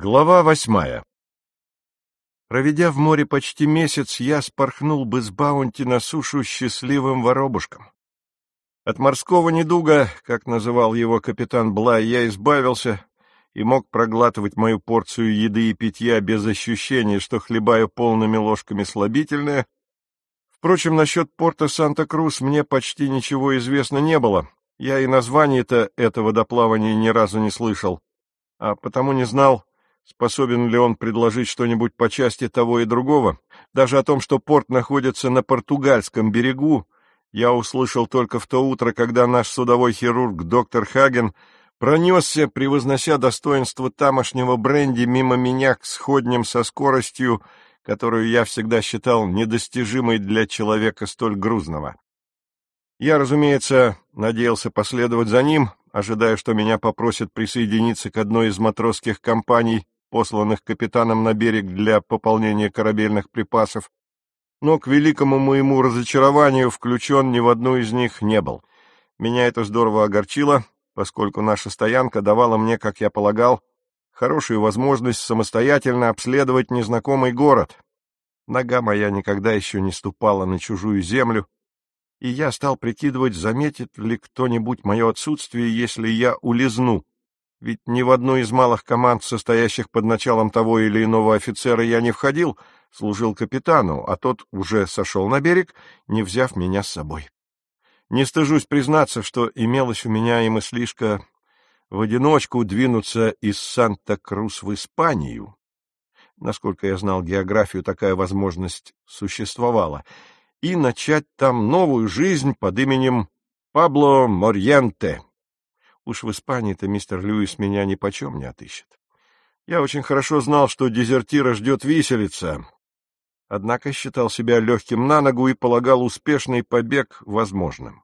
Глава 8. Проведя в море почти месяц, я спорхнул бы с Баунти на сушу счастливым воробушком. От морского недуга, как называл его капитан Блай, я избавился и мог проглатывать мою порцию еды и питья без ощущения, что хлебаю полными ложками слабительное. Впрочем, насчет порта Санта-Крус мне почти ничего известно не было. Я и название-то этого доплавания ни разу не слышал, а потому не знал, способен ли он предложить что-нибудь по части того и другого. Даже о том, что порт находится на португальском берегу, я услышал только в то утро, когда наш судовой хирург доктор Хаген пронесся, превознося достоинство тамошнего бренди мимо меня к сходням со скоростью, которую я всегда считал недостижимой для человека столь грузного. Я, разумеется, надеялся последовать за ним, ожидая, что меня попросят присоединиться к одной из матросских компаний, посланных капитаном на берег для пополнения корабельных припасов, но, к великому моему разочарованию, включен ни в одну из них не был. Меня это здорово огорчило, поскольку наша стоянка давала мне, как я полагал, хорошую возможность самостоятельно обследовать незнакомый город. Нога моя никогда еще не ступала на чужую землю, и я стал прикидывать, заметит ли кто-нибудь мое отсутствие, если я улизну, ведь ни в одну из малых команд, состоящих под началом того или иного офицера, я не входил, служил капитану, а тот уже сошел на берег, не взяв меня с собой. Не стыжусь признаться, что имелось у меня и мыслишка в одиночку двинуться из Санта-Крус в Испанию. Насколько я знал географию, такая возможность существовала, и начать там новую жизнь под именем Пабло Морьенте. Уж в Испании-то мистер Льюис меня нипочем не отыщет. Я очень хорошо знал, что дезертира ждет виселица, однако считал себя легким на ногу и полагал успешный побег возможным.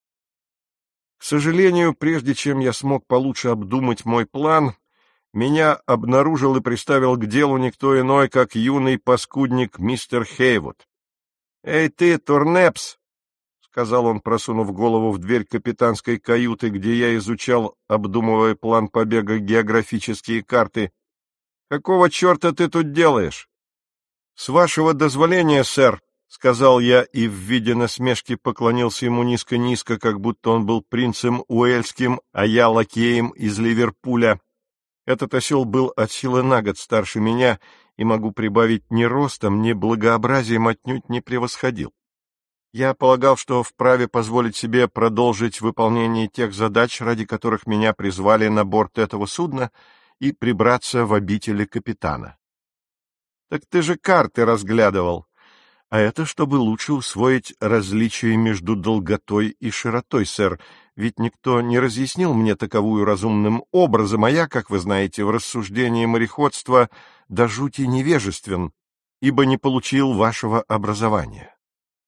К сожалению, прежде чем я смог получше обдумать мой план, меня обнаружил и приставил к делу никто иной, как юный паскудник мистер Хейвуд. «Эй ты, Турнепс!» — сказал он, просунув голову в дверь капитанской каюты, где я изучал, обдумывая план побега, географические карты. «Какого черта ты тут делаешь?» «С вашего дозволения, сэр», — сказал я и в виде насмешки поклонился ему низко-низко, как будто он был принцем Уэльским, а я лакеем из Ливерпуля. Этот осел был от силы на год старше меня, и, могу прибавить, ни ростом, ни благообразием отнюдь не превосходил. Я полагал, что вправе позволить себе продолжить выполнение тех задач, ради которых меня призвали на борт этого судна, и прибраться в обители капитана. — Так ты же карты разглядывал. А это чтобы лучше усвоить различия между долготой и широтой, сэр, ведь никто не разъяснил мне таковую разумным образом, а я, как вы знаете, в рассуждении мореходства до жути невежествен, ибо не получил вашего образования.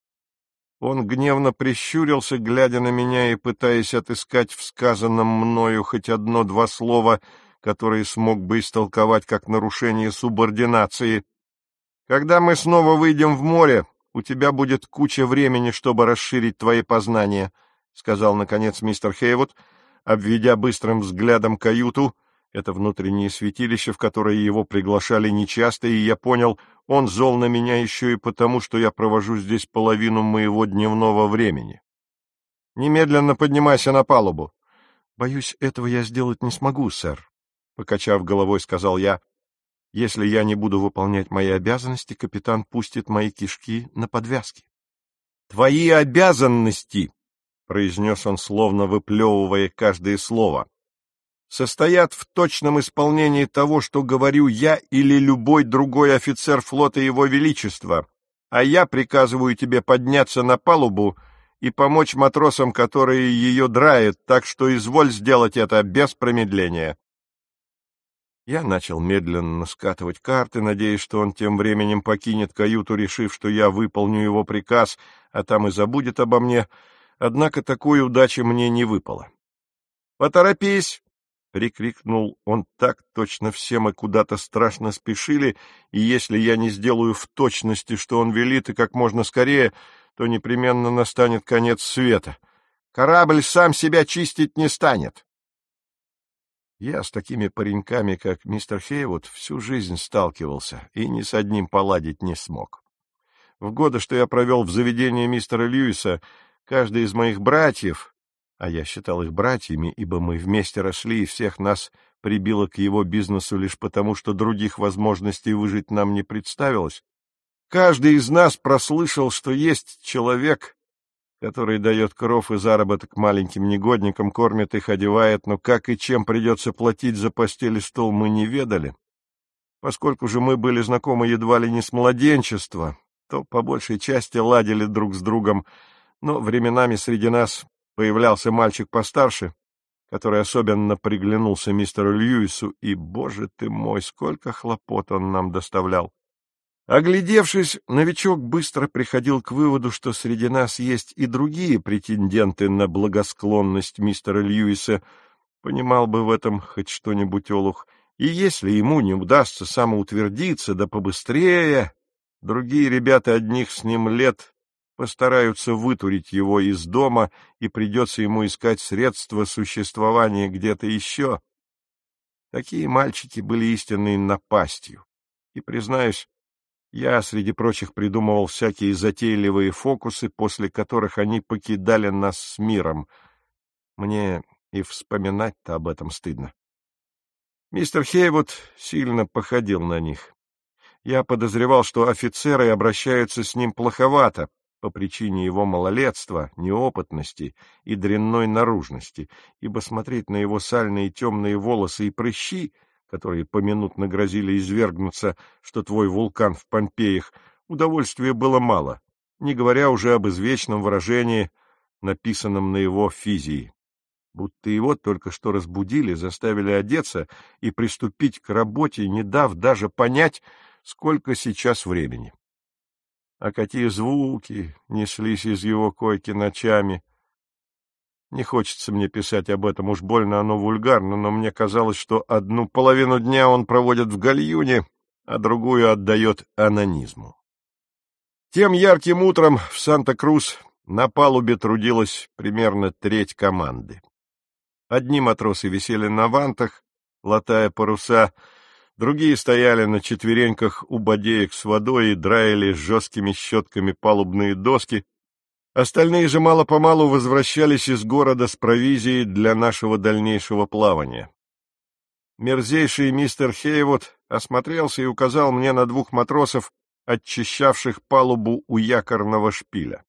Он гневно прищурился, глядя на меня и пытаясь отыскать в сказанном мною хоть одно-два слова, которые смог бы истолковать как нарушение субординации. «Когда мы снова выйдем в море, у тебя будет куча времени, чтобы расширить твои познания», — сказал, наконец, мистер Хейвуд, обведя быстрым взглядом каюту, это внутреннее святилище, в которое его приглашали нечасто, и я понял, он зол на меня еще и потому, что я провожу здесь половину моего дневного времени. «Немедленно поднимайся на палубу». «Боюсь, этого я сделать не смогу, сэр», — покачав головой, сказал я. «Если я не буду выполнять мои обязанности, капитан пустит мои кишки на подвязки». «Твои обязанности», — произнес он, словно выплевывая каждое слово, «состоят в точном исполнении того, что говорю я или любой другой офицер флота Его Величества, а я приказываю тебе подняться на палубу и помочь матросам, которые ее драят, так что изволь сделать это без промедления». Я начал медленно скатывать карты, надеясь, что он тем временем покинет каюту, решив, что я выполню его приказ, а там и забудет обо мне, однако такой удачи мне не выпало. «Поторопись!» — прикрикнул он так, точно все мы куда-то страшно спешили, и если я не сделаю в точности, что он велит, и как можно скорее, то непременно настанет конец света. «Корабль сам себя чистить не станет!» Я с такими пареньками, как мистер Хейвуд, всю жизнь сталкивался и ни с одним поладить не смог. В годы, что я провел в заведении мистера Льюиса, каждый из моих братьев, а я считал их братьями, ибо мы вместе росли, и всех нас прибило к его бизнесу лишь потому, что других возможностей выжить нам не представилось, каждый из нас прослышал, что есть человек, который дает кров и заработок маленьким негодникам, кормит их, одевает, но как и чем придется платить за постель и стол, мы не ведали. Поскольку же мы были знакомы едва ли не с младенчества, то по большей части ладили друг с другом, но временами среди нас появлялся мальчик постарше, который особенно приглянулся мистеру Льюису, и, боже ты мой, сколько хлопот он нам доставлял. Оглядевшись, новичок быстро приходил к выводу, что среди нас есть и другие претенденты на благосклонность мистера Льюиса, понимал бы в этом хоть что-нибудь олух, и если ему не удастся самоутвердиться, да побыстрее, другие ребята одних с ним лет постараются вытурить его из дома, и придется ему искать средства существования где-то еще. Такие мальчики были истинной напастью, и, признаюсь, я, среди прочих, придумывал всякие затейливые фокусы, после которых они покидали нас с миром. Мне и вспоминать-то об этом стыдно. Мистер Хейвуд сильно походил на них. Я подозревал, что офицеры обращаются с ним плоховато по причине его малолетства, неопытности и дрянной наружности, ибо смотреть на его сальные темные волосы и прыщи, которые поминутно грозили извергнуться, что твой вулкан в Помпеях, удовольствия было мало, не говоря уже об извечном выражении, написанном на его физии. Будто его только что разбудили, заставили одеться и приступить к работе, не дав даже понять, сколько сейчас времени. А какие звуки неслись из его койки ночами! Не хочется мне писать об этом, уж больно оно вульгарно, но мне казалось, что одну половину дня он проводит в гальюне, а другую отдает онанизму. Тем ярким утром в Санта-Крус на палубе трудилась примерно треть команды. Одни матросы висели на вантах, латая паруса, другие стояли на четвереньках у бодеек с водой и драили жесткими щетками палубные доски. Остальные же мало-помалу возвращались из города с провизией для нашего дальнейшего плавания. Мерзейший мистер Хейвуд осмотрелся и указал мне на двух матросов, очищавших палубу у якорного шпиля.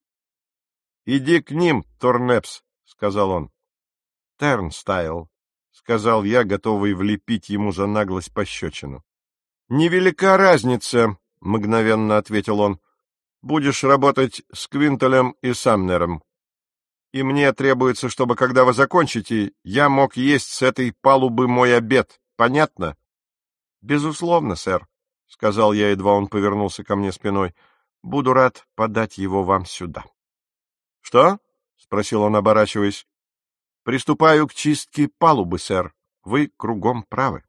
— Иди к ним, Торнепс, — сказал он. — Тернстайл, — сказал я, готовый влепить ему за наглость пощечину. — Невелика разница, — мгновенно ответил он. Будешь работать с Квинтелем и Самнером. И мне требуется, чтобы, когда вы закончите, я мог есть с этой палубы мой обед. Понятно? — Безусловно, сэр, — сказал я, едва он повернулся ко мне спиной. — Буду рад подать его вам сюда. — Что? — спросил он, оборачиваясь. — Приступаю к чистке палубы, сэр. Вы кругом правы.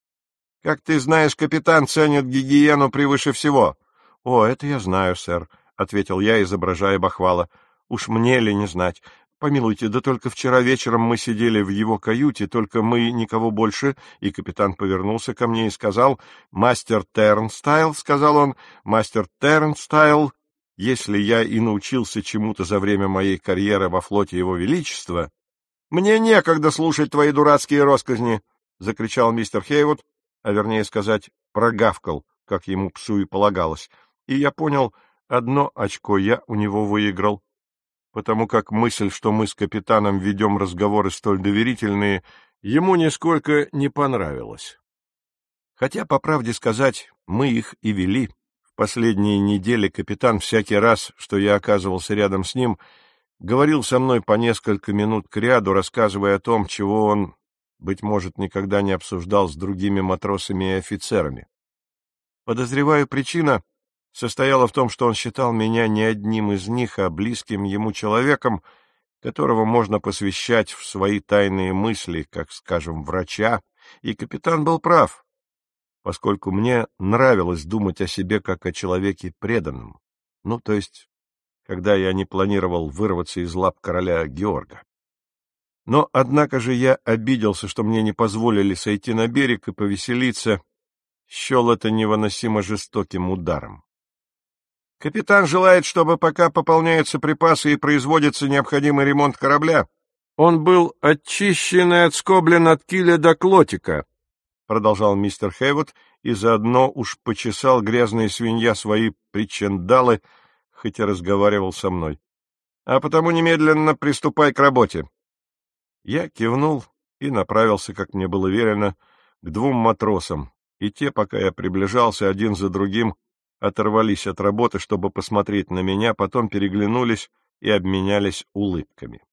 — Как ты знаешь, капитан ценит гигиену превыше всего. — О, это я знаю, сэр, — ответил я, изображая бахвала. — Уж мне ли не знать. Помилуйте, да только вчера вечером мы сидели в его каюте, только мы никого больше, и капитан повернулся ко мне и сказал: «Мастер Тернстайл», — сказал он, — «мастер Тернстайл, если я и научился чему-то за время моей карьеры во флоте Его Величества...» «Мне некогда слушать твои дурацкие росказни», — закричал мистер Хейвуд, а вернее сказать, прогавкал, как ему псу и полагалось. И я понял, одно очко я у него выиграл, потому как мысль, что мы с капитаном ведем разговоры столь доверительные, ему нисколько не понравилась. Хотя, по правде сказать, мы их и вели. В последние недели капитан всякий раз, что я оказывался рядом с ним, говорил со мной по несколько минут кряду, рассказывая о том, чего он, быть может, никогда не обсуждал с другими матросами и офицерами. Подозреваю, причина состояла в том, что он считал меня не одним из них, а близким ему человеком, которого можно посвящать в свои тайные мысли, как, скажем, врача, и капитан был прав, поскольку мне нравилось думать о себе как о человеке преданном, ну, то есть, когда я не планировал вырваться из лап короля Георга. Но, однако же, я обиделся, что мне не позволили сойти на берег и повеселиться, счел это невыносимо жестоким ударом. Капитан желает, чтобы пока пополняются припасы и производится необходимый ремонт корабля, он был очищен и отскоблен от киля до клотика, — продолжал мистер Хейвуд, и заодно уж почесал грязная свинья свои причиндалы, хоть и разговаривал со мной. А потому немедленно приступай к работе. Я кивнул и направился, как мне было велено, к двум матросам, и те, пока я приближался один за другим, оторвались от работы, чтобы посмотреть на меня, потом переглянулись и обменялись улыбками.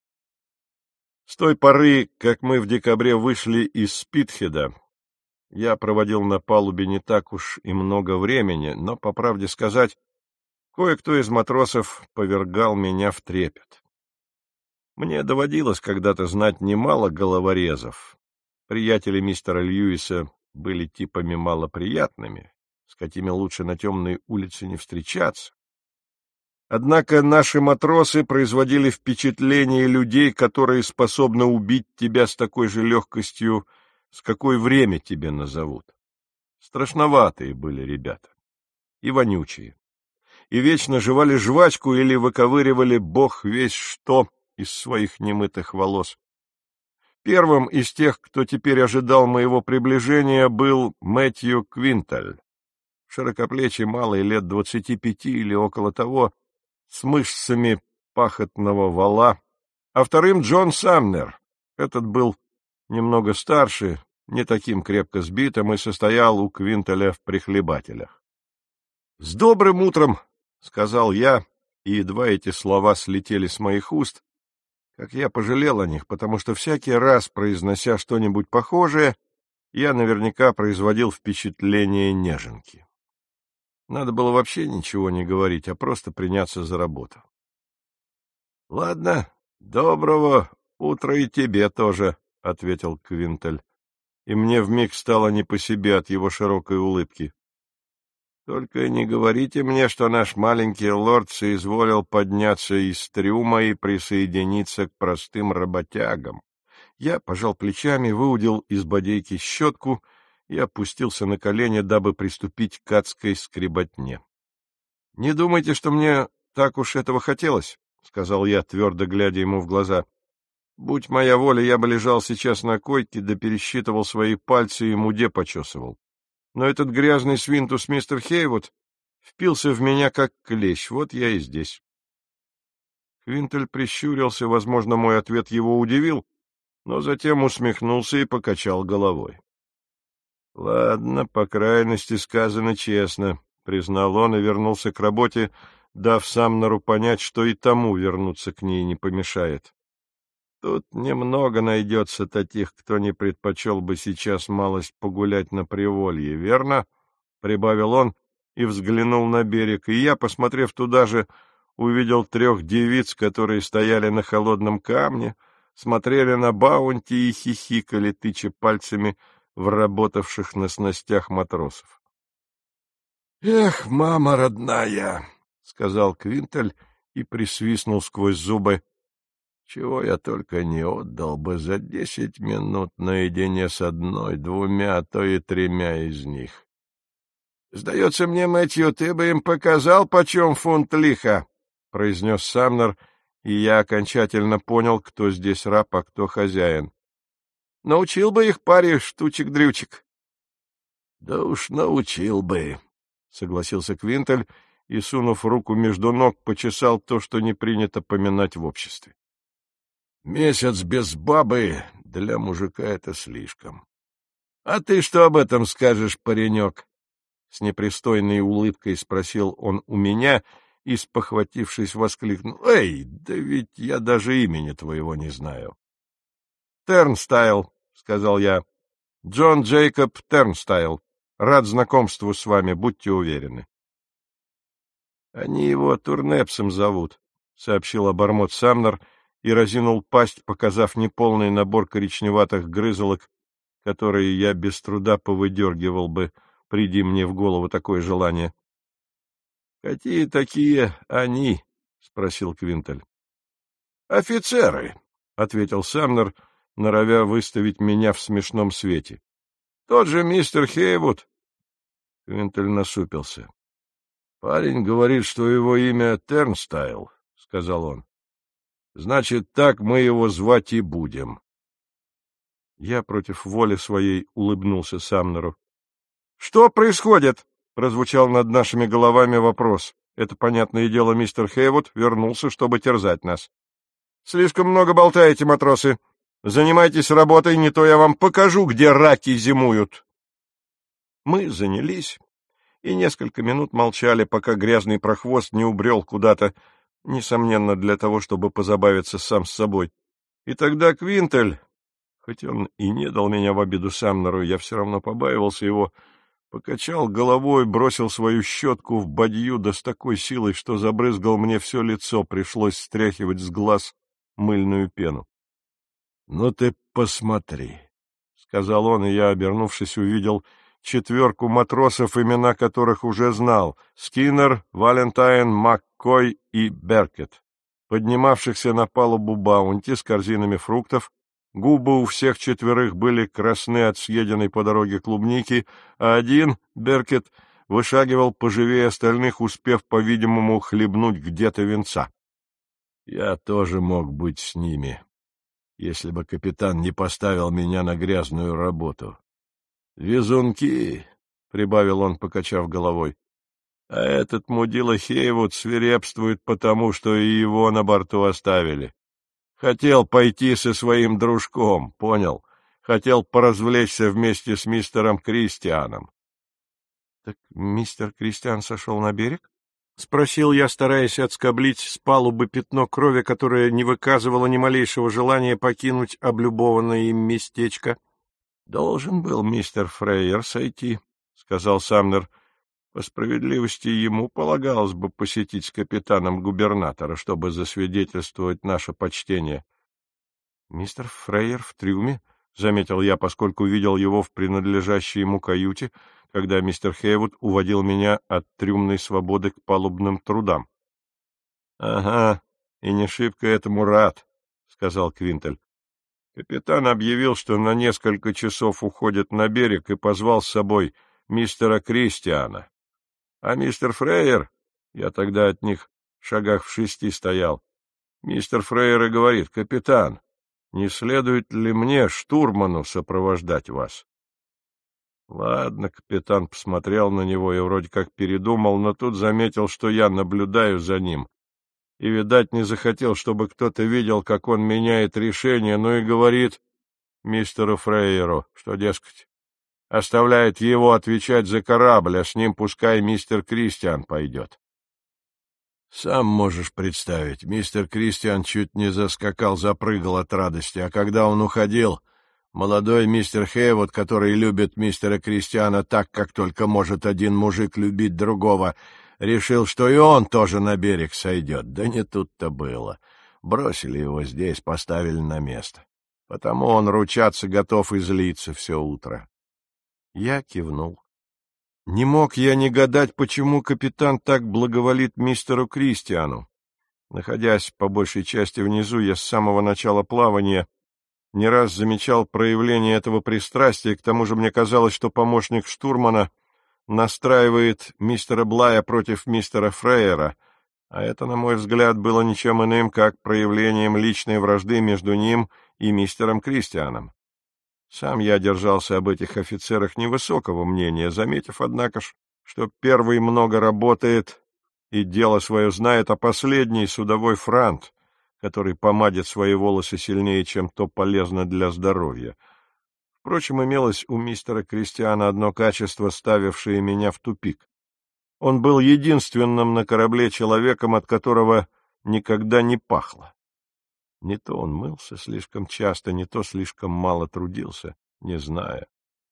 С той поры, как мы в декабре вышли из Спитхеда, я проводил на палубе не так уж и много времени, но, по правде сказать, кое-кто из матросов повергал меня в трепет. Мне доводилось когда-то знать немало головорезов. Приятели мистера Льюиса были типами малоприятными, с какими лучше на темной улице не встречаться. Однако наши матросы производили впечатление людей, которые способны убить тебя с такой же легкостью, с какой время тебе назовут. Страшноватые были ребята и вонючие, и вечно жевали жвачку или выковыривали бог весь что из своих немытых волос. Первым из тех, кто теперь ожидал моего приближения, был Мэтью Квинталь, широкоплечий малый лет 25 или около того, с мышцами пахотного вала, а вторым Джон Самнер. Этот был немного старше, не таким крепко сбитым и состоял у Квинталя в прихлебателях. — С добрым утром! — сказал я, и едва эти слова слетели с моих уст, как я пожалел о них, потому что всякий раз, произнося что-нибудь похожее, я наверняка производил впечатление неженки. Надо было вообще ничего не говорить, а просто приняться за работу. — Ладно, доброго утра и тебе тоже, — ответил Квинталь, и мне вмиг стало не по себе от его широкой улыбки. — Только не говорите мне, что наш маленький лорд соизволил подняться из трюма и присоединиться к простым работягам. Я пожал плечами, выудил из бодейки щетку и опустился на колени, дабы приступить к адской скреботне. — Не думайте, что мне так уж этого хотелось, — сказал я, твердо глядя ему в глаза. — Будь моя воля, я бы лежал сейчас на койке, да пересчитывал свои пальцы и муде почесывал. Но этот грязный свинтус мистер Хейвуд впился в меня как клещ, вот я и здесь. Квинталь прищурился, возможно, мой ответ его удивил, но затем усмехнулся и покачал головой. — Ладно, по крайности сказано честно, — признал он и вернулся к работе, дав Самнеру понять, что и тому вернуться к ней не помешает. Тут немного найдется таких, кто не предпочел бы сейчас малость погулять на приволье, верно? — прибавил он и взглянул на берег, и я, посмотрев туда же, увидел 3 девиц, которые стояли на холодном камне, смотрели на Баунти и хихикали, тыча пальцами в работавших на снастях матросов. — Эх, мама родная! — сказал Квинталь и присвистнул сквозь зубы. — Чего я только не отдал бы за 10 минут наедине с 1, 2, а то и 3 из них. — Сдается мне, Мэтью, ты бы им показал, почем фунт лиха, — произнес Самнер, и я окончательно понял, кто здесь раб, а кто хозяин. — Научил бы их паре штучек-дрючек. — Да уж научил бы, — согласился Квинталь и, сунув руку между ног, почесал то, что не принято поминать в обществе. — Месяц без бабы для мужика — это слишком. — А ты что об этом скажешь, паренек? — с непристойной улыбкой спросил он у меня и, спохватившись, воскликнул. — Эй, да ведь я даже имени твоего не знаю. — Тернстайл, — сказал я. — Джон Джейкоб Тернстайл. Рад знакомству с вами, будьте уверены. — Они его Турнепсом зовут, — сообщил обормот Самнер и разинул пасть, показав неполный набор коричневатых грызолок, которые я без труда повыдергивал бы, приди мне в голову такое желание. — Какие такие они? — спросил Квинталь. — Офицеры, ответил Самнер, норовя выставить меня в смешном свете. — Тот же мистер Хейвуд. Квинтель насупился. — Парень говорит, что его имя Тернстайл, — сказал он. — Значит, так мы его звать и будем. Я против воли своей улыбнулся Самнеру. — Что происходит? — прозвучал над нашими головами вопрос. Это, понятное дело, мистер Хейвуд вернулся, чтобы терзать нас. — Слишком много болтаете, матросы. Занимайтесь работой, не то я вам покажу, где раки зимуют. Мы занялись и несколько минут молчали, пока грязный прохвост не убрел куда-то, несомненно, для того, чтобы позабавиться сам с собой. И тогда Квинтель, хоть он и не дал меня в обиду Самнеру, я все равно побаивался его, покачал головой, бросил свою щетку в бадью, да с такой силой, что забрызгал мне все лицо, пришлось стряхивать с глаз мыльную пену. — Ну ты посмотри, — сказал он, и я, обернувшись, увидел 4 матросов, имена которых уже знал — Скиннер, Валентайн, Маккой и Беркет, поднимавшихся на палубу Баунти с корзинами фруктов. Губы у всех 4 были красны от съеденной по дороге клубники, а один, Беркет, вышагивал поживее остальных, успев, по-видимому, хлебнуть где-то винца. Я тоже мог быть с ними, если бы капитан не поставил меня на грязную работу. «Везунки», — прибавил он, покачав головой, — «а этот мудила Хейвуд свирепствует потому, что и его на борту оставили. Хотел пойти со своим дружком, понял? Хотел поразвлечься вместе с мистером Кристианом». «Так мистер Кристиан сошел на берег?» — спросил я, стараясь отскоблить с палубы пятно крови, которое не выказывало ни малейшего желания покинуть облюбованное им местечко. — Должен был мистер Фрейер сойти, — сказал Самнер. По справедливости ему полагалось бы посетить с капитаном губернатора, чтобы засвидетельствовать наше почтение. — Мистер Фрейер в трюме, — заметил я, поскольку видел его в принадлежащей ему каюте, когда мистер Хейвуд уводил меня от трюмной свободы к палубным трудам. — Ага, и не шибко этому рад, — сказал Квинтель. Капитан объявил, что на несколько часов уходит на берег, и позвал с собой мистера Кристиана. А мистер Фрейер, я тогда от них шагах в 6 стоял, мистер Фрейер и говорит: «Капитан, не следует ли мне, штурману, сопровождать вас?» Ладно, капитан посмотрел на него и вроде как передумал, но тут заметил, что я наблюдаю за ним. И, видать, не захотел, чтобы кто-то видел, как он меняет решение, ну и говорит мистеру Фрейеру, что, дескать, оставляет его отвечать за корабль, а с ним пускай мистер Кристиан пойдет. Сам можешь представить, мистер Кристиан чуть не заскакал, запрыгал от радости, а когда он уходил, молодой мистер Хейвуд, который любит мистера Кристиана так, как только может один мужик любить другого, решил, что и он тоже на берег сойдет. Да не тут-то было. Бросили его здесь, поставили на место. Потому он ручаться готов и злиться все утро. Я кивнул. Не мог я не гадать, почему капитан так благоволит мистеру Кристиану. Находясь по большей части внизу, я с самого начала плавания не раз замечал проявление этого пристрастия, к тому же мне казалось, что помощник штурмана настраивает мистера Блая против мистера Фрейера, а это, на мой взгляд, было ничем иным, как проявлением личной вражды между ним и мистером Кристианом. Сам я держался об этих офицерах невысокого мнения, заметив, однако ж, что первый много работает и дело свое знает, а последний — судовой франт, который помадит свои волосы сильнее, чем то полезно для здоровья. Впрочем, имелось у мистера Кристиана одно качество, ставившее меня в тупик. Он был единственным на корабле человеком, от которого никогда не пахло. Не то он мылся слишком часто, не то слишком мало трудился, не знаю.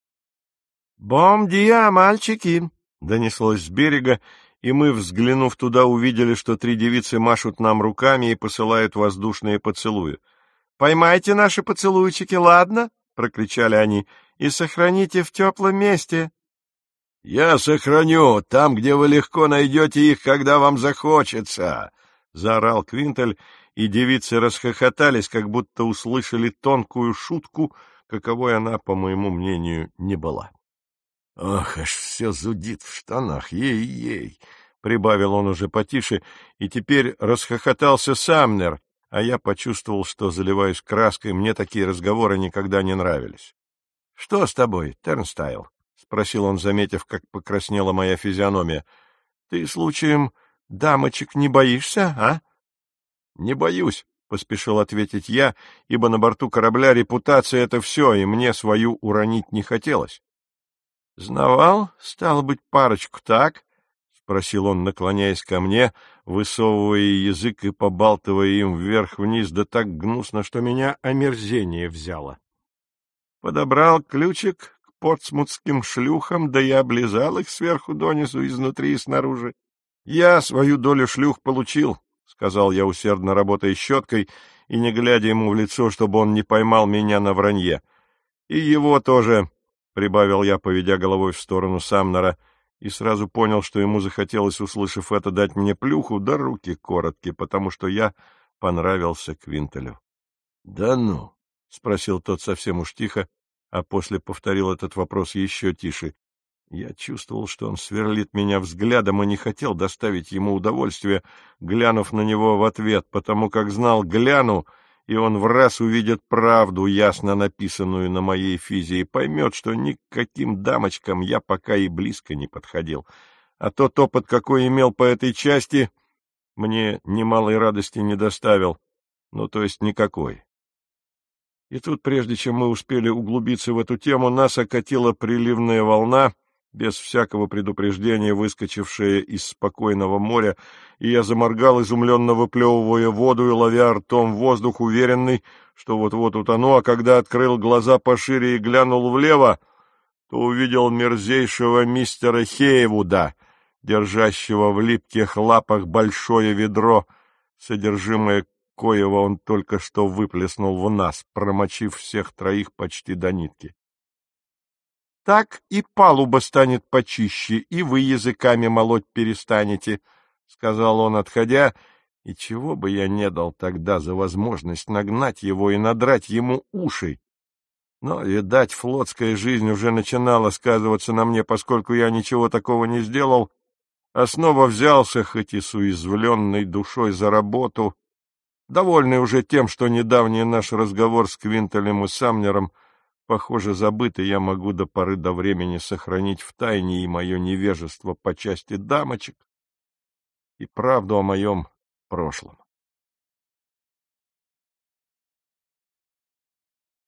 «Бом-дия, мальчики!» — донеслось с берега, и мы, взглянув туда, увидели, что 3 девицы машут нам руками и посылают воздушные поцелуи. «Поймайте наши поцелуйчики, ладно?» — прокричали они, — «и сохраните в теплом месте». «Я сохраню, там, где вы легко найдете их, когда вам захочется», — заорал Квинтель, и девицы расхохотались, как будто услышали тонкую шутку, каковой она, по моему мнению, не была. — Ох, аж все зудит в штанах, ей-ей! — прибавил он уже потише, и теперь расхохотался Самнер, а я почувствовал, что заливаюсь краской, мне такие разговоры никогда не нравились. — Что с тобой, Тернстайл? — спросил он, заметив, как покраснела моя физиономия. — Ты, случаем, дамочек не боишься, а? — Не боюсь, — поспешил ответить я, ибо на борту корабля репутация — это все, и мне свою уронить не хотелось. — Знавал, стало быть, парочку, так? — спросил он, наклоняясь ко мне, высовывая язык и побалтывая им вверх-вниз, да так гнусно, что меня омерзение взяло. Подобрал ключик к портсмутским шлюхам, да и облизал их сверху донизу, изнутри и снаружи. — Я свою долю шлюх получил, — сказал я, усердно работая щеткой и не глядя ему в лицо, чтобы он не поймал меня на вранье. — И его тоже, — прибавил я, поведя головой в сторону Самнера, и сразу понял, что ему захотелось, услышав это, дать мне плюху, да руки короткие, потому что я понравился Квинтелю. — Да ну! — спросил тот совсем уж тихо, а после повторил этот вопрос еще тише. Я чувствовал, что он сверлит меня взглядом, и не хотел доставить ему удовольствие, глянув на него в ответ, потому как знал, гляну, и он враз увидит правду, ясно написанную на моей физе, и поймет, что ни к каким дамочкам я пока и близко не подходил. А тот опыт, какой имел по этой части, мне немалой радости не доставил, ну, то есть никакой. И тут, прежде чем мы успели углубиться в эту тему, нас окатила приливная волна, без всякого предупреждения выскочившая из спокойного моря, и я заморгал, изумленно выплевывая воду и ловя ртом воздух, уверенный, что вот-вот утону, а когда открыл глаза пошире и глянул влево, то увидел мерзейшего мистера Хейвуда, держащего в липких лапах большое ведро, содержимое коего он только что выплеснул в нас, промочив всех троих почти до нитки. — Так и палуба станет почище, и вы языками молоть перестанете, — сказал он, отходя, и чего бы я не дал тогда за возможность нагнать его и надрать ему уши. Но, видать, флотская жизнь уже начинала сказываться на мне, поскольку я ничего такого не сделал, а снова взялся, хоть и с уязвленной душой, за работу, довольный уже тем, что недавний наш разговор с Квинтелем и Самнером, похоже, забыт, и я могу до поры до времени сохранить в тайне и мое невежество по части дамочек, и правду о моем прошлом.